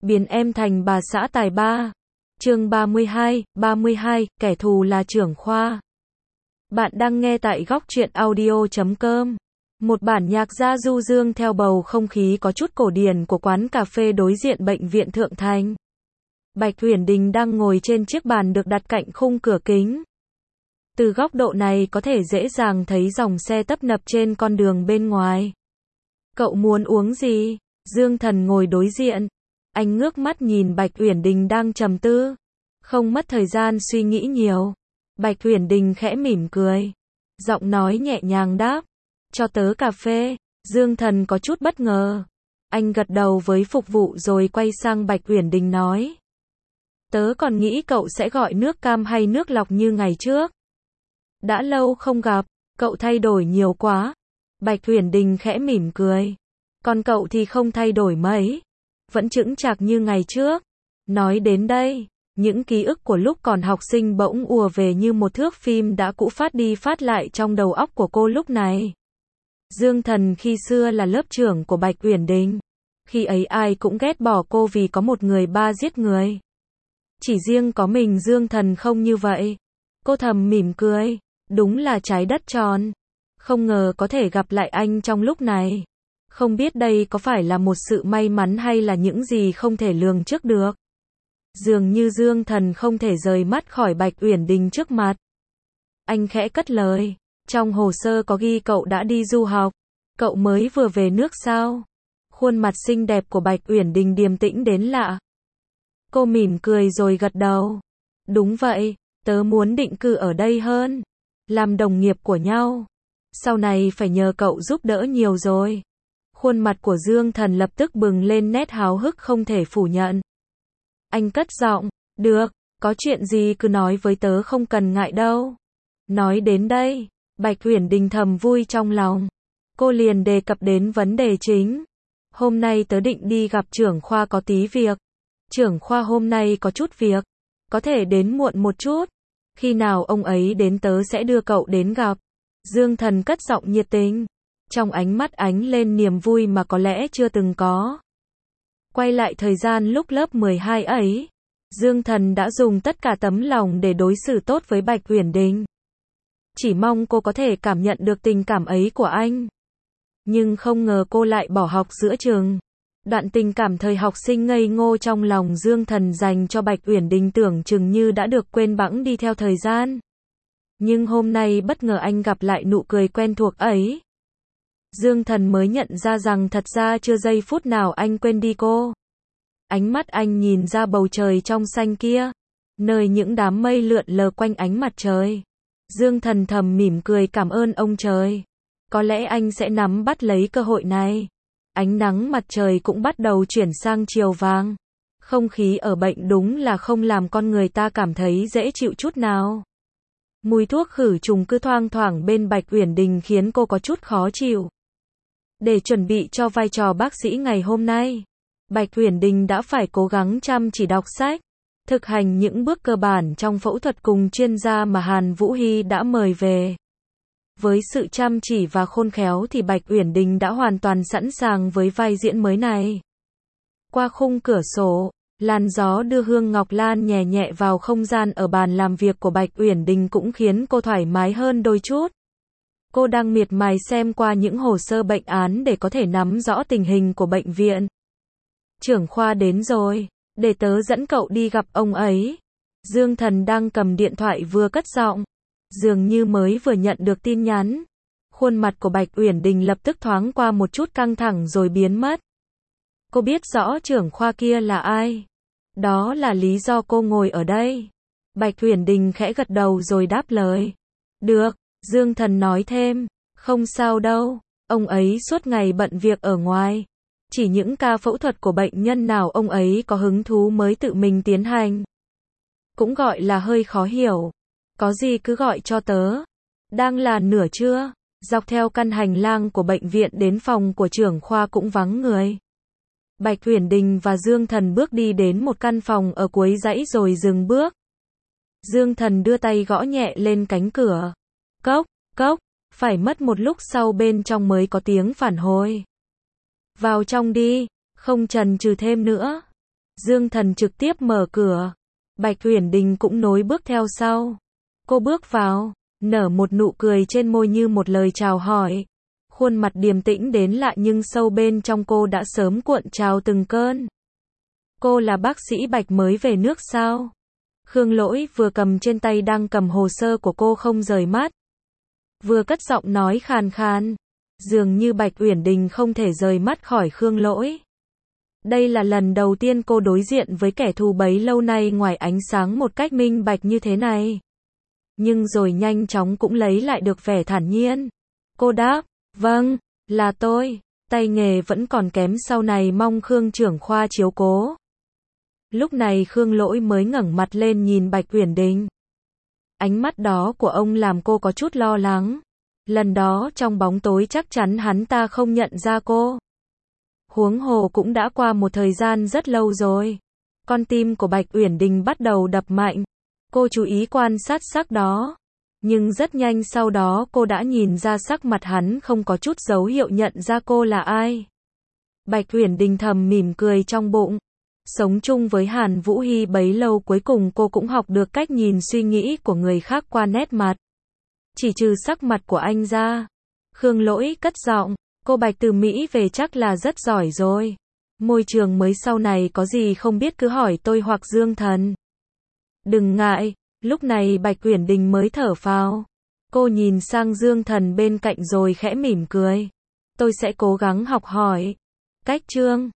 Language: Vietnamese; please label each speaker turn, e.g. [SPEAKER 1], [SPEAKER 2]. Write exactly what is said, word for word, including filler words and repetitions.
[SPEAKER 1] biến em thành bà xã tài ba. Chương ba mươi hai, ba mươi hai, kẻ thù là trưởng khoa. Bạn đang nghe tại góc truyện audio chấm com. Một bản nhạc gia du dương theo bầu không khí có chút cổ điển của quán cà phê đối diện bệnh viện Thượng Thành. Bạch Uyển Đình đang ngồi trên chiếc bàn được đặt cạnh khung cửa kính. Từ góc độ này có thể dễ dàng thấy dòng xe tấp nập trên con đường bên ngoài. Cậu muốn uống gì? Dương Thần ngồi đối diện. Anh ngước mắt nhìn Bạch Uyển Đình đang trầm tư. Không mất thời gian suy nghĩ nhiều. Bạch Uyển Đình khẽ mỉm cười. Giọng nói nhẹ nhàng đáp. Cho tớ cà phê. Dương Thần có chút bất ngờ. Anh gật đầu với phục vụ rồi quay sang Bạch Uyển Đình nói. Tớ còn nghĩ cậu sẽ gọi nước cam hay nước lọc như ngày trước. Đã lâu không gặp, cậu thay đổi nhiều quá. Bạch Uyển Đình khẽ mỉm cười. Còn cậu thì không thay đổi mấy. Vẫn chững chạc như ngày trước. Nói đến đây, những ký ức của lúc còn học sinh bỗng ùa về như một thước phim đã cũ phát đi phát lại trong đầu óc của cô lúc này. Dương Thần khi xưa là lớp trưởng của Bạch Uyển Đình. Khi ấy ai cũng ghét bỏ cô vì có một người ba giết người. Chỉ riêng có mình Dương Thần không như vậy. Cô thầm mỉm cười. Đúng là trái đất tròn. Không ngờ có thể gặp lại anh trong lúc này. Không biết đây có phải là một sự may mắn hay là những gì không thể lường trước được. Dường như Dương Thần không thể rời mắt khỏi Bạch Uyển Đình trước mặt. Anh khẽ cất lời. Trong hồ sơ có ghi cậu đã đi du học. Cậu mới vừa về nước sao? Khuôn mặt xinh đẹp của Bạch Uyển Đình điềm tĩnh đến lạ. Cô mỉm cười rồi gật đầu. Đúng vậy, tớ muốn định cư ở đây hơn. Làm đồng nghiệp của nhau. Sau này phải nhờ cậu giúp đỡ nhiều rồi. Khuôn mặt của Dương Thần lập tức bừng lên nét háo hức không thể phủ nhận. Anh cất giọng, được, có chuyện gì cứ nói với tớ không cần ngại đâu. Nói đến đây, Bạch Uyển Đình thầm vui trong lòng. Cô liền đề cập đến vấn đề chính. Hôm nay tớ định đi gặp trưởng khoa có tí việc. Trưởng khoa hôm nay có chút việc. Có thể đến muộn một chút. Khi nào ông ấy đến tớ sẽ đưa cậu đến gặp. Dương Thần cất giọng nhiệt tình. Trong ánh mắt ánh lên niềm vui mà có lẽ chưa từng có. Quay lại thời gian lúc lớp mười hai ấy. Dương Thần đã dùng tất cả tấm lòng để đối xử tốt với Bạch Uyển Đình. Chỉ mong cô có thể cảm nhận được tình cảm ấy của anh. Nhưng không ngờ cô lại bỏ học giữa chừng. Đoạn tình cảm thời học sinh ngây ngô trong lòng Dương Thần dành cho Bạch Uyển Đình tưởng chừng như đã được quên bẵng đi theo thời gian. Nhưng hôm nay bất ngờ anh gặp lại nụ cười quen thuộc ấy. Dương Thần mới nhận ra rằng thật ra chưa giây phút nào anh quên đi cô. Ánh mắt anh nhìn ra bầu trời trong xanh kia, nơi những đám mây lượn lờ quanh ánh mặt trời. Dương Thần thầm mỉm cười cảm ơn ông trời. Có lẽ anh sẽ nắm bắt lấy cơ hội này. Ánh nắng mặt trời cũng bắt đầu chuyển sang chiều vàng. Không khí ở bệnh đúng là không làm con người ta cảm thấy dễ chịu chút nào. Mùi thuốc khử trùng cứ thoang thoảng bên Bạch Uyển Đình khiến cô có chút khó chịu. Để chuẩn bị cho vai trò bác sĩ ngày hôm nay, Bạch Uyển Đình đã phải cố gắng chăm chỉ đọc sách, thực hành những bước cơ bản trong phẫu thuật cùng chuyên gia mà Hàn Vũ Hy đã mời về. Với sự chăm chỉ và khôn khéo thì Bạch Uyển Đình đã hoàn toàn sẵn sàng với vai diễn mới này. Qua khung cửa sổ, làn gió đưa hương ngọc lan nhẹ nhẹ vào không gian ở bàn làm việc của Bạch Uyển Đình cũng khiến cô thoải mái hơn đôi chút. Cô đang miệt mài xem qua những hồ sơ bệnh án để có thể nắm rõ tình hình của bệnh viện. Trưởng khoa đến rồi, để tớ dẫn cậu đi gặp ông ấy. Dương Thần đang cầm điện thoại vừa cất giọng. Dường như mới vừa nhận được tin nhắn. Khuôn mặt của Bạch Uyển Đình lập tức thoáng qua một chút căng thẳng rồi biến mất. Cô biết rõ trưởng khoa kia là ai. Đó là lý do cô ngồi ở đây. Bạch Uyển Đình khẽ gật đầu rồi đáp lời. Được, Dương Thần nói thêm. Không sao đâu, ông ấy suốt ngày bận việc ở ngoài. Chỉ những ca phẫu thuật của bệnh nhân nào ông ấy có hứng thú mới tự mình tiến hành. Cũng gọi là hơi khó hiểu. Có gì cứ gọi cho tớ. Đang là nửa trưa, dọc theo căn hành lang của bệnh viện đến phòng của trưởng khoa cũng vắng người. Bạch Uyển Đình và Dương Thần bước đi đến một căn phòng ở cuối dãy rồi dừng bước. Dương Thần đưa tay gõ nhẹ lên cánh cửa. Cốc, cốc, phải mất một lúc sau bên trong mới có tiếng phản hồi. Vào trong đi, không chần chừ thêm nữa. Dương Thần trực tiếp mở cửa. Bạch Uyển Đình cũng nối bước theo sau. Cô bước vào, nở một nụ cười trên môi như một lời chào hỏi. Khuôn mặt điềm tĩnh đến lạ nhưng sâu bên trong cô đã sớm cuộn trào từng cơn. Cô là bác sĩ Bạch mới về nước sao? Khương Lỗi vừa cầm trên tay đang cầm hồ sơ của cô không rời mắt. Vừa cất giọng nói khàn khàn. Dường như Bạch Uyển Đình không thể rời mắt khỏi Khương Lỗi. Đây là lần đầu tiên cô đối diện với kẻ thù bấy lâu nay ngoài ánh sáng một cách minh bạch như thế này. Nhưng rồi nhanh chóng cũng lấy lại được vẻ thản nhiên. Cô đáp, vâng, là tôi, tay nghề vẫn còn kém sau này mong Khương trưởng khoa chiếu cố. Lúc này Khương Lỗi mới ngẩng mặt lên nhìn Bạch Uyển Đình. Ánh mắt đó của ông làm cô có chút lo lắng. Lần đó trong bóng tối chắc chắn hắn ta không nhận ra cô. Huống hồ cũng đã qua một thời gian rất lâu rồi. Con tim của Bạch Uyển Đình bắt đầu đập mạnh. Cô chú ý quan sát sắc đó. Nhưng rất nhanh sau đó cô đã nhìn ra sắc mặt hắn không có chút dấu hiệu nhận ra cô là ai. Bạch Uyển Đình thầm mỉm cười trong bụng. Sống chung với Hàn Vũ Hy bấy lâu cuối cùng cô cũng học được cách nhìn suy nghĩ của người khác qua nét mặt. Chỉ trừ sắc mặt của anh ra. Khương Lỗi cất giọng, cô Bạch từ Mỹ về chắc là rất giỏi rồi. Môi trường mới sau này có gì không biết cứ hỏi tôi hoặc Dương Thần. Đừng ngại, lúc này Bạch Uyển Đình mới thở phào. Cô nhìn sang Dương Thần bên cạnh rồi khẽ mỉm cười. Tôi sẽ cố gắng học hỏi. Cách Trương